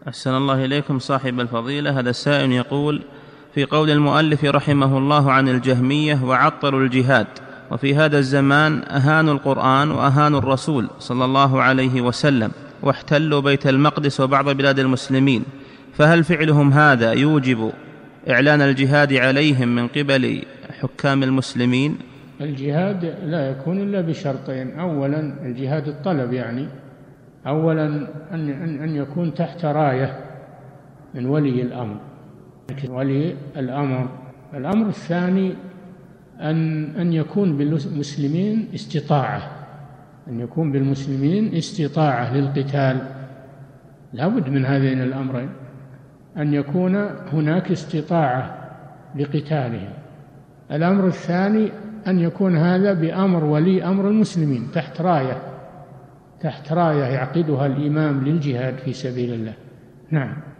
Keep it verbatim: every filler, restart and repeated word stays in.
أحسن الله إليكم صاحب الفضيلة. هذا السائل يقول: في قول المؤلف رحمه الله عن الجهمية وعطلوا الجهاد، وفي هذا الزمان أهانوا القرآن وأهانوا الرسول صلى الله عليه وسلم واحتلوا بيت المقدس وبعض بلاد المسلمين، فهل فعلهم هذا يوجب إعلان الجهاد عليهم من قبل حكام المسلمين؟ الجهاد لا يكون إلا بشرطين: أولا الجهاد الطلب، يعني أولا أن أن يكون تحت راية من ولي الأمر ولي الأمر الأمر الثاني أن أن يكون بالمسلمين استطاعة أن يكون بالمسلمين استطاعة للقتال. لا بد من هذين الأمرين، أن يكون هناك استطاعة لقتالهم. الأمر الثاني أن يكون هذا بأمر ولي أمر المسلمين تحت راية تحت راية يعقدها الإمام للجهاد في سبيل الله. نعم.